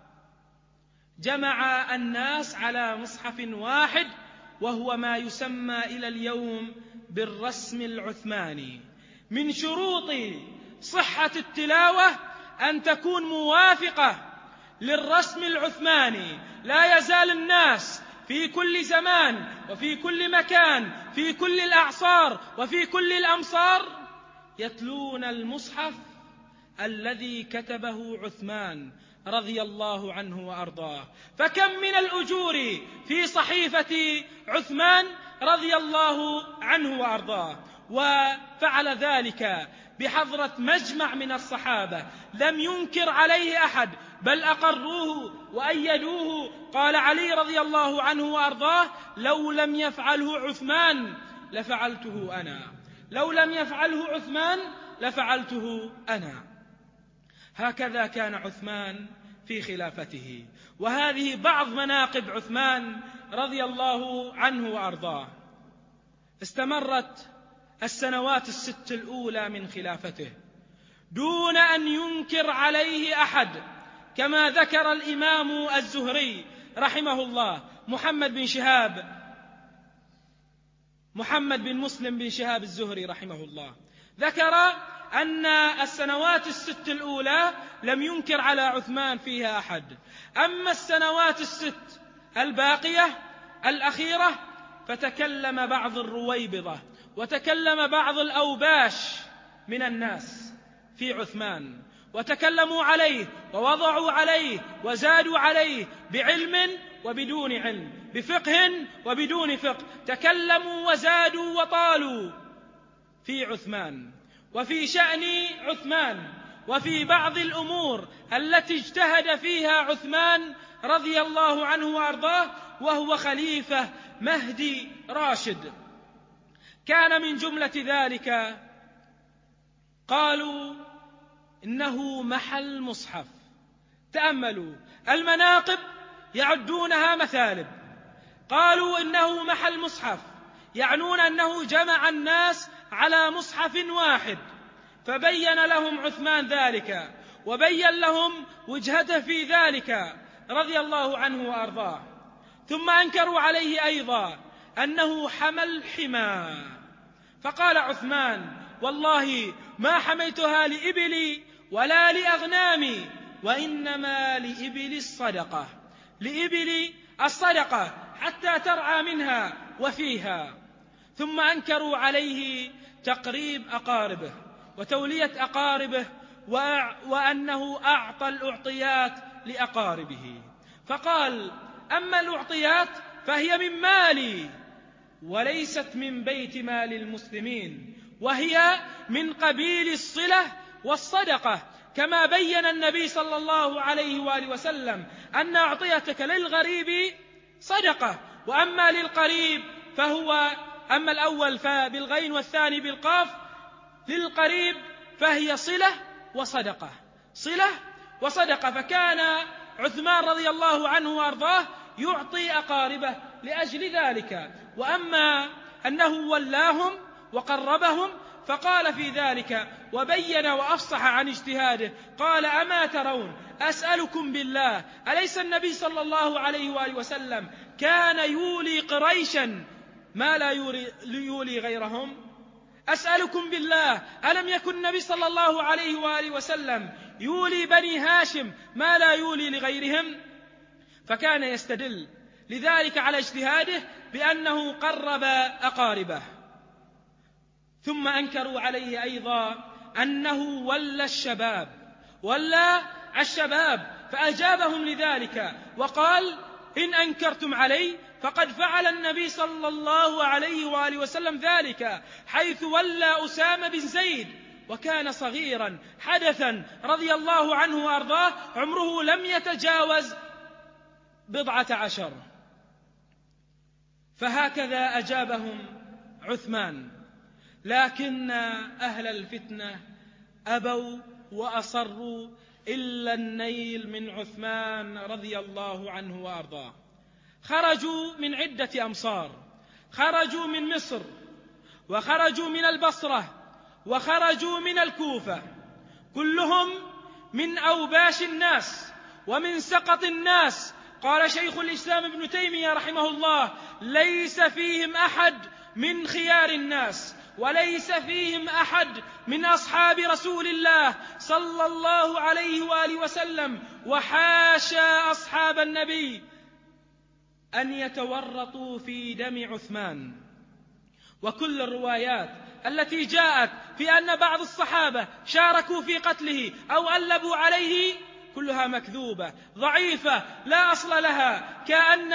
جمع الناس على مصحف واحد، وهو ما يسمى إلى اليوم بالرسم العثماني. من شروط صحة التلاوة أن تكون موافقة للرسم العثماني. لا يزال الناس في كل زمان وفي كل مكان، في كل الأعصار وفي كل الأمصار، يتلون المصحف الذي كتبه عثمان رضي الله عنه وأرضاه. فكم من الأجور في صحيفة عثمان رضي الله عنه وأرضاه. وفعل ذلك بحضرة مجمع من الصحابة، لم ينكر عليه أحد، بل أقروه وأيدوه. قال علي رضي الله عنه وأرضاه: لو لم يفعله عثمان لفعلته أنا، لو لم يفعله عثمان لفعلته أنا. هكذا كان عثمان في خلافته. وهذه بعض مناقب عثمان رضي الله عنه وأرضاه. استمرت السنوات 6 الأولى من خلافته دون أن ينكر عليه أحد، كما ذكر الإمام الزهري رحمه الله، محمد بن مسلم بن شهاب الزهري رحمه الله، ذكر أن السنوات 6 الأولى لم ينكر على عثمان فيها أحد. أما السنوات 6 الباقية الأخيرة فتكلم بعض الرويبضة وتكلم بعض الأوباش من الناس في عثمان، وتكلموا عليه ووضعوا عليه وزادوا عليه بعلم وبدون علم، بفقه وبدون فقه، تكلموا وزادوا وطالوا في عثمان وفي شأن عثمان وفي بعض الأمور التي اجتهد فيها عثمان رضي الله عنه وأرضاه، وهو خليفة مهدي راشد. كان من جملة ذلك قالوا إنه محى المصحف. تأملوا المناقب يعدونها مثالب. قالوا إنه محى المصحف، يعنون أنه جمع الناس على مصحف واحد، فبين لهم عثمان ذلك وبين لهم وجهته في ذلك رضي الله عنه وأرضاه. ثم أنكروا عليه أيضا أنه حمى الحمى، فقال عثمان: والله ما حميتها لإبلي ولا لأغنامي، وإنما لإبل الصدقة، لإبل الصدقة حتى ترعى منها وفيها. ثم أنكروا عليه تقريب أقاربه وتولية أقاربه، وأنه أعطى الأعطيات لأقاربه، فقال: أما الأعطيات فهي من مالي وليست من بيت مال المسلمين، وهي من قبيل الصلة والصدقة، كما بين النبي صلى الله عليه وآله وسلم أن أعطيتك للغريب صدقة، وأما للقريب فهو، أما الأول فبالغين والثاني بالقاف، للقريب فهي صلة وصدقة، صلة وصدقة. فكان عثمان رضي الله عنه وأرضاه يعطي أقاربه لأجل ذلك. وأما أنه ولاهم وقربهم فقال في ذلك وبين وأفصح عن اجتهاده، قال: أما ترون أسألكم بالله، أليس النبي صلى الله عليه وآله وسلم كان يولي قريشا ما لا يولي غيرهم؟ أسألكم بالله، ألم يكن النبي صلى الله عليه وآله وسلم يولي بني هاشم ما لا يولي لغيرهم؟ فكان يستدل لذلك على اجتهاده بأنه قرب أقاربه. ثم أنكروا عليه أيضا أنه ولى الشباب، فأجابهم لذلك وقال: إن أنكرتم علي فقد فعل النبي صلى الله عليه وآله وسلم ذلك، حيث ولى أسامة بن زيد وكان صغيرا حدثا رضي الله عنه وأرضاه، عمره لم يتجاوز 17. فهكذا أجابهم عثمان. لكن أهل الفتنة أبوا وأصروا إلا النيل من عثمان رضي الله عنه وأرضاه. خرجوا من عدة أمصار، خرجوا من مصر، وخرجوا من البصرة، وخرجوا من الكوفة، كلهم من أوباش الناس ومن سقط الناس. قال شيخ الإسلام ابن تيمية رحمه الله: ليس فيهم أحد من خيار الناس، وليس فيهم أحد من أصحاب رسول الله صلى الله عليه وآله وسلم، وحاشا أصحاب النبي أن يتورطوا في دم عثمان. وكل الروايات التي جاءت في أن بعض الصحابة شاركوا في قتله أو ألبوا عليه كلها مكذوبة ضعيفة لا أصل لها،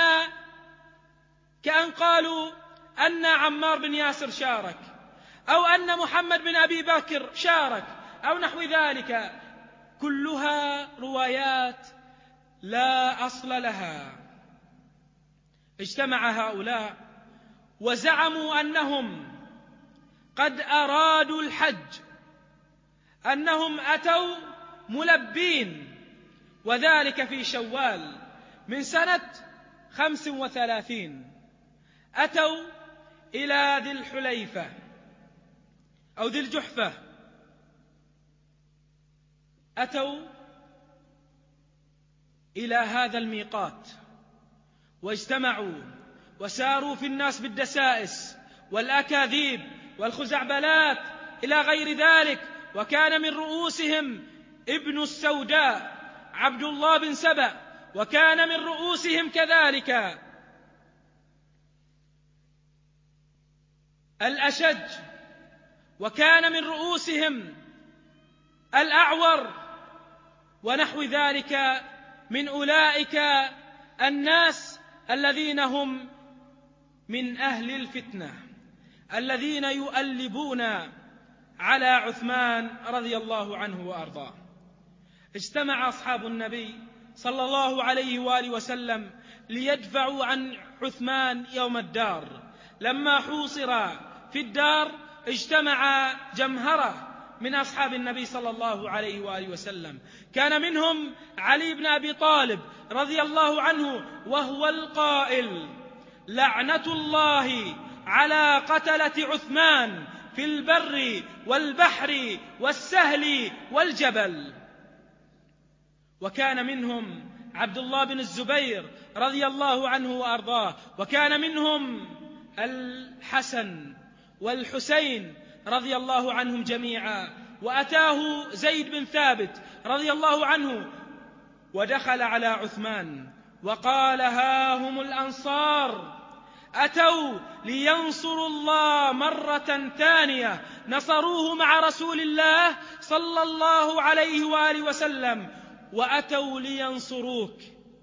كأن قالوا أن عمار بن ياسر شارك، أو أن محمد بن أبي بكر شارك، أو نحو ذلك. كلها روايات لا أصل لها. اجتمع هؤلاء وزعموا أنهم قد أرادوا الحج، أنهم أتوا ملبين، وذلك في شوال من سنة 35. أتوا إلى ذي الحليفة أو ذي الجحفة، أتوا إلى هذا الميقات واجتمعوا وساروا في الناس بالدسائس والأكاذيب والخزعبلات إلى غير ذلك. وكان من رؤوسهم ابن السوداء عبد الله بن سبأ، وكان من رؤوسهم كذلك الأشج، وكان من رؤوسهم الأعور، ونحو ذلك من أولئك الناس الذين هم من أهل الفتنة، الذين يؤلبون على عثمان رضي الله عنه وأرضاه. اجتمع أصحاب النبي صلى الله عليه وآله وسلم ليدفعوا عن عثمان يوم الدار. لما حوصر في الدار اجتمع جمهرة من أصحاب النبي صلى الله عليه وآله وسلم، كان منهم علي بن أبي طالب رضي الله عنه، وهو القائل: لعنة الله على قتلة عثمان في البر والبحر والسهل والجبل. وكان منهم عبد الله بن الزبير رضي الله عنه وأرضاه، وكان منهم الحسن والحسين رضي الله عنهم جميعا. وأتاه زيد بن ثابت رضي الله عنه ودخل على عثمان وقال: ها هم الأنصار أتوا لينصروا الله مرة ثانية، نصروه مع رسول الله صلى الله عليه وآله وسلم، وأتوا لينصروك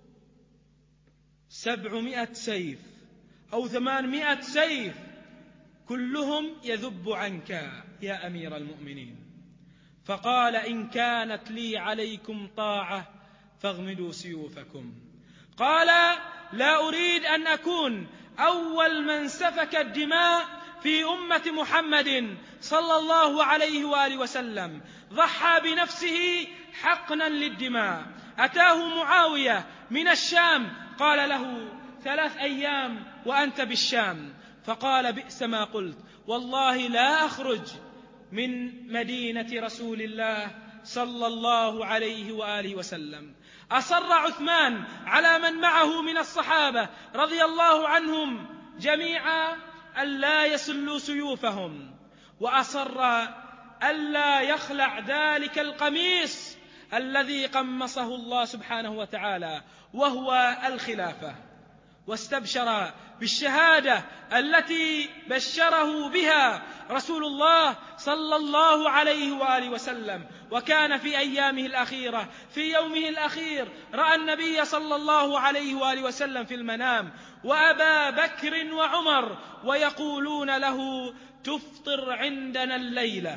700 سيف أو 800 سيف كلهم يذب عنك يا أمير المؤمنين. فقال: إن كانت لي عليكم طاعة فاغمدوا سيوفكم. قال: لا أريد أن أكون أول من سفك الدماء في أمة محمد صلى الله عليه وآله وسلم. ضحى بنفسه حقنا للدماء. أتاه معاوية من الشام، قال له: 3 أيام وأنت بالشام. فقال: بئس ما قلت، والله لا أخرج من مدينة رسول الله صلى الله عليه وآله وسلم. أصر عثمان على من معه من الصحابة رضي الله عنهم جميعا ألا يسلوا سيوفهم، وأصر ألا يخلع ذلك القميص الذي قمصه الله سبحانه وتعالى وهو الخلافة. واستبشر بالشهادة التي بشره بها رسول الله صلى الله عليه وآله وسلم. وكان في أيامه الأخيرة في يومه الأخير رأى النبي صلى الله عليه وآله وسلم في المنام وأبا بكر وعمر، ويقولون له: تفطر عندنا الليلة.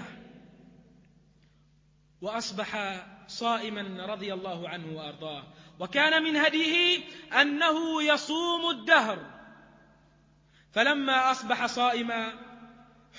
وأصبح صائما رضي الله عنه وأرضاه. وكان من هديه أنه يصوم الدهر. فلما أصبح صائما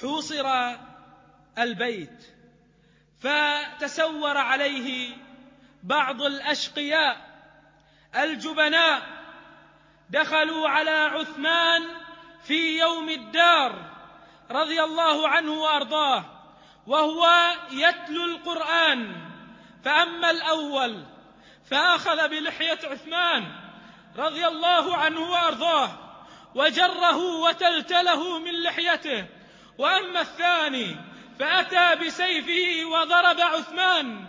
حوصر البيت، فتسور عليه بعض الأشقياء الجبناء دخلوا على عثمان في يوم الدار رضي الله عنه وأرضاه وهو يتلو القرآن، فأما الأول فأخذ بلحية عثمان رضي الله عنه وأرضاه وجره وتلتله من لحيته، وأما الثاني فأتى بسيفه وضرب عثمان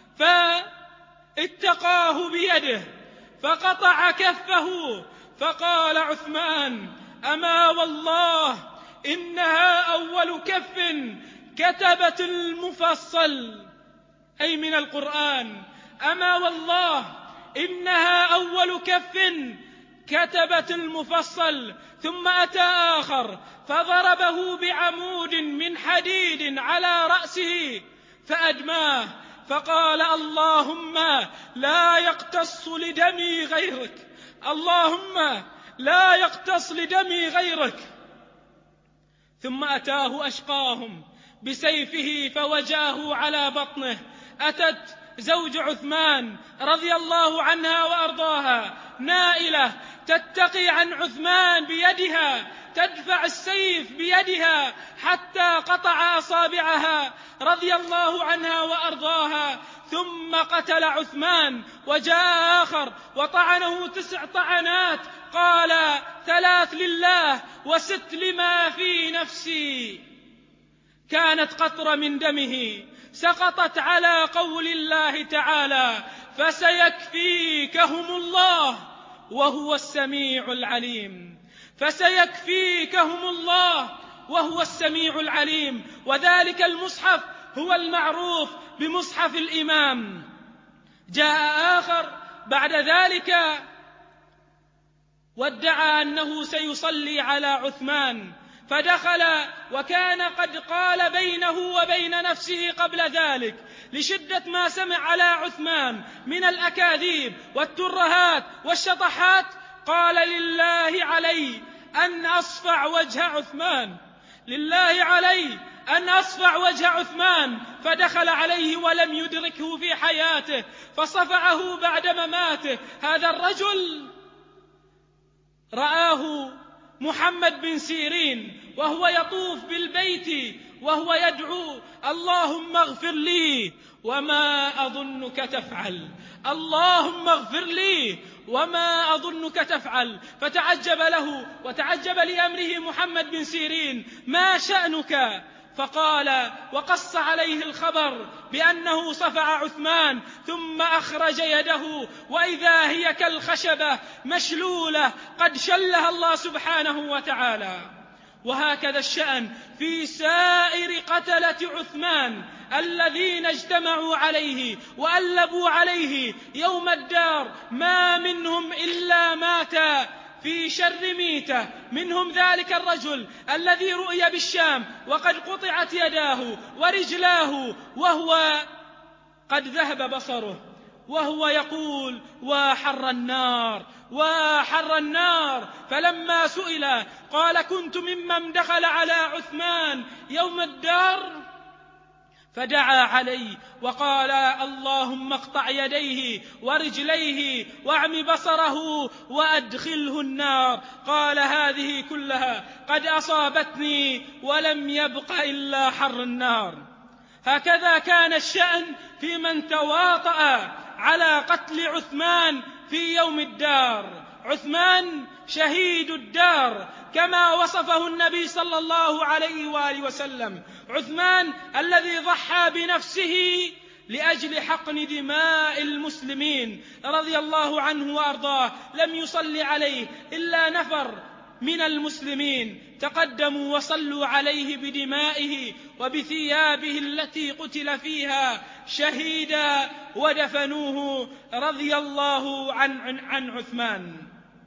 فاتقاه بيده فقطع كفه، فقال عثمان: أما والله إنها أول كف كتبت المفصل، أي من القرآن، أما والله إنها أول كف كتبت المفصل. ثم أتى آخر فضربه بعمود من حديد على رأسه فأدماه، فقال: اللهم لا يقتص لدمي غيرك، اللهم لا يقتص لدمي غيرك. ثم أتاه أشقاهم بسيفه فوجاه على بطنه. أتت زوج عثمان رضي الله عنها وأرضاها نائلة تتقي عن عثمان بيدها، تدفع السيف بيدها حتى قطع أصابعها رضي الله عنها وأرضاها، ثم قتل عثمان. وجاء آخر وطعنه 9 طعنات، قال: 3 لله و6 لما في نفسي. كانت قطرة من دمه سقطت على قول الله تعالى: فسيكفيكهم الله وهو السميع العليم. فسيكفيكهم الله وهو السميع العليم. وذلك المصحف هو المعروف بمصحف الإمام. جاء آخر بعد ذلك وادعى أنه سيصلي على عثمان، فدخل وكان قد قال بينه وبين نفسه قبل ذلك لشدة ما سمع على عثمان من الأكاذيب والترهات والشطحات، قال: لله علي أن أصفع وجه عثمان، لله علي أن أصفع وجه عثمان. فدخل عليه ولم يدركه في حياته فصفعه بعد مماته. هذا الرجل رآه محمد بن سيرين وهو يطوف بالبيت وهو يدعو: اللهم اغفر لي وما أظنك تفعل، اللهم اغفر لي وما أظنك تفعل. فتعجب له وتعجب لأمره محمد بن سيرين: ما شأنك؟ فقال وقص عليه الخبر بأنه صفع عثمان، ثم أخرج يده وإذا هي كالخشبة مشلولة قد شلها الله سبحانه وتعالى. وهكذا الشأن في سائر قتلة عثمان الذين اجتمعوا عليه وألبوا عليه يوم الدار، ما منهم إلا مات في شر ميتة. منهم ذلك الرجل الذي رؤي بالشام وقد قطعت يداه ورجلاه وهو قد ذهب بصره، وهو يقول: وحر النار وحر النار. فلما سئل قال: كنت ممن دخل على عثمان يوم الدار فدعا عليه وقال: اللهم اقطع يديه ورجليه واعم بصره وأدخله النار. قال: هذه كلها قد أصابتني ولم يبق إلا حر النار. هكذا كان الشأن في من تواطأ على قتل عثمان في يوم الدار. عثمان شهيد الدار كما وصفه النبي صلى الله عليه وآله وسلم، عثمان الذي ضحى بنفسه لأجل حقن دماء المسلمين رضي الله عنه وأرضاه. لم يصلي عليه إلا نفر من المسلمين تقدموا وصلوا عليه بدمائه وبثيابه التي قتل فيها شهيدا ودفنوه رضي الله عن عثمان.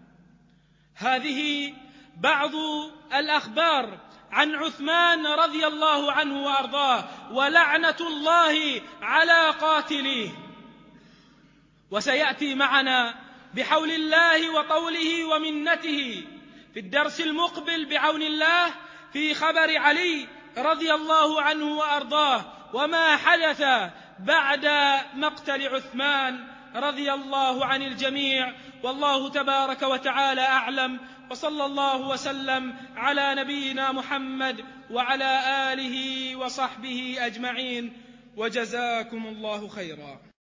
هذه بعض الأخبار عن عثمان رضي الله عنه وأرضاه، ولعنة الله على قاتليه. وسيأتي معنا بحول الله وطوله ومنته في الدرس المقبل بعون الله في خبر علي رضي الله عنه وأرضاه وما حدث بعد مقتل عثمان رضي الله عن الجميع، والله تبارك وتعالى أعلم، وصلى الله وسلم على نبينا محمد وعلى آله وصحبه أجمعين، وجزاكم الله خيرا.